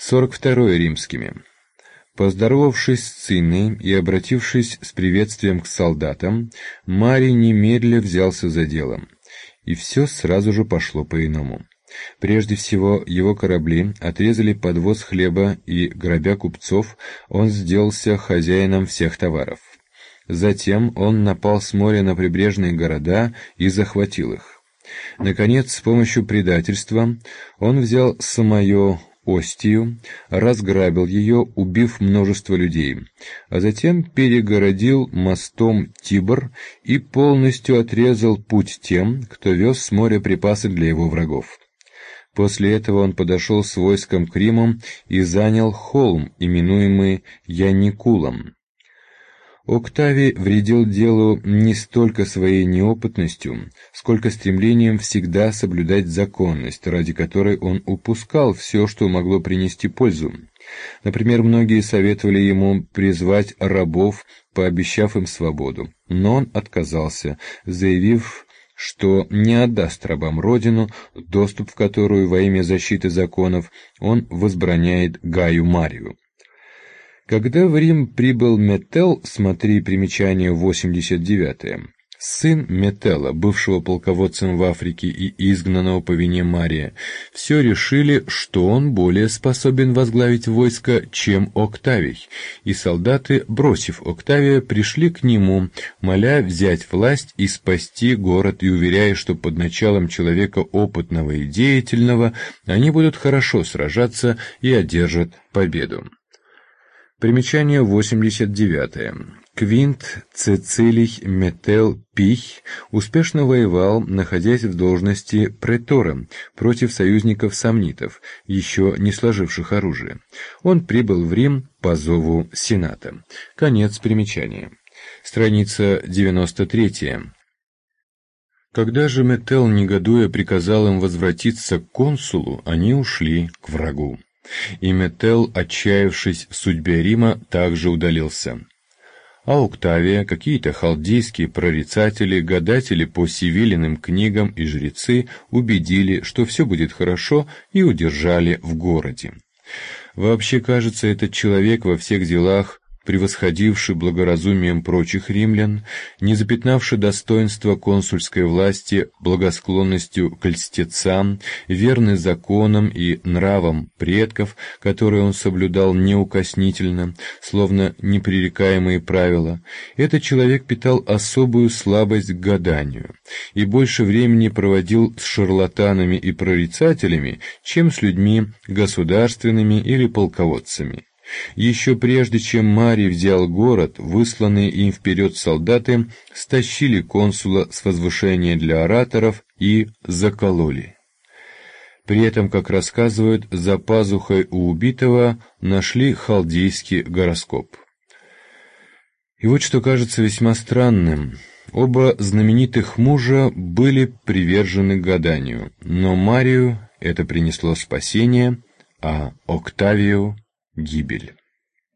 42 римскими. Поздоровавшись с Цинной и обратившись с приветствием к солдатам, Марий немедля взялся за дело, и все сразу же пошло по-иному. Прежде всего, его корабли отрезали подвоз хлеба, и, грабя купцов, он сделался хозяином всех товаров. Затем он напал с моря на прибрежные города и захватил их. Наконец, с помощью предательства он взял самую Остию, разграбил ее, убив множество людей, а затем перегородил мостом Тибр и полностью отрезал путь тем, кто вез с моря припасы для его врагов. После этого он подошел с войском к Риму и занял холм, именуемый Яникулом. Октавий вредил делу не столько своей неопытностью, сколько стремлением всегда соблюдать законность, ради которой он упускал все, что могло принести пользу. Например, многие советовали ему призвать рабов, пообещав им свободу, но он отказался, заявив, что не отдаст рабам родину, доступ в которую во имя защиты законов он возбраняет Гаю Марию. Когда в Рим прибыл Метелл, смотри примечание 89, сын Метелла, бывшего полководцем в Африке и изгнанного по вине Мария, все решили, что он более способен возглавить войско, чем Октавий, и солдаты, бросив Октавия, пришли к нему, моля взять власть и спасти город, и уверяя, что под началом человека опытного и деятельного они будут хорошо сражаться и одержат победу. Примечание 89. Квинт Цицилий Метелл Пий успешно воевал, находясь в должности претора, против союзников сомнитов, еще не сложивших оружие. Он прибыл в Рим по зову Сената. Конец примечания. Страница 93. Когда же Метелл, негодуя, приказал им возвратиться к консулу, они ушли к врагу. И Метелл, отчаявшись в судьбе Рима, также удалился. А Октавия, какие-то халдейские прорицатели, гадатели по сивилиным книгам и жрецы убедили, что все будет хорошо, и удержали в городе. Вообще, кажется, этот человек во всех делах, превосходивший благоразумием прочих римлян, не запятнавший достоинства консульской власти благосклонностью к льстецам, верный законам и нравам предков, которые он соблюдал неукоснительно, словно непререкаемые правила, этот человек питал особую слабость к гаданию и больше времени проводил с шарлатанами и прорицателями, чем с людьми государственными или полководцами. Еще прежде, чем Марий взял город, высланные им вперед солдаты стащили консула с возвышения для ораторов и закололи. При этом, как рассказывают, за пазухой у убитого нашли халдейский гороскоп. И вот что кажется весьма странным. Оба знаменитых мужа были привержены гаданию, но Марию это принесло спасение, а Октавию — гибель.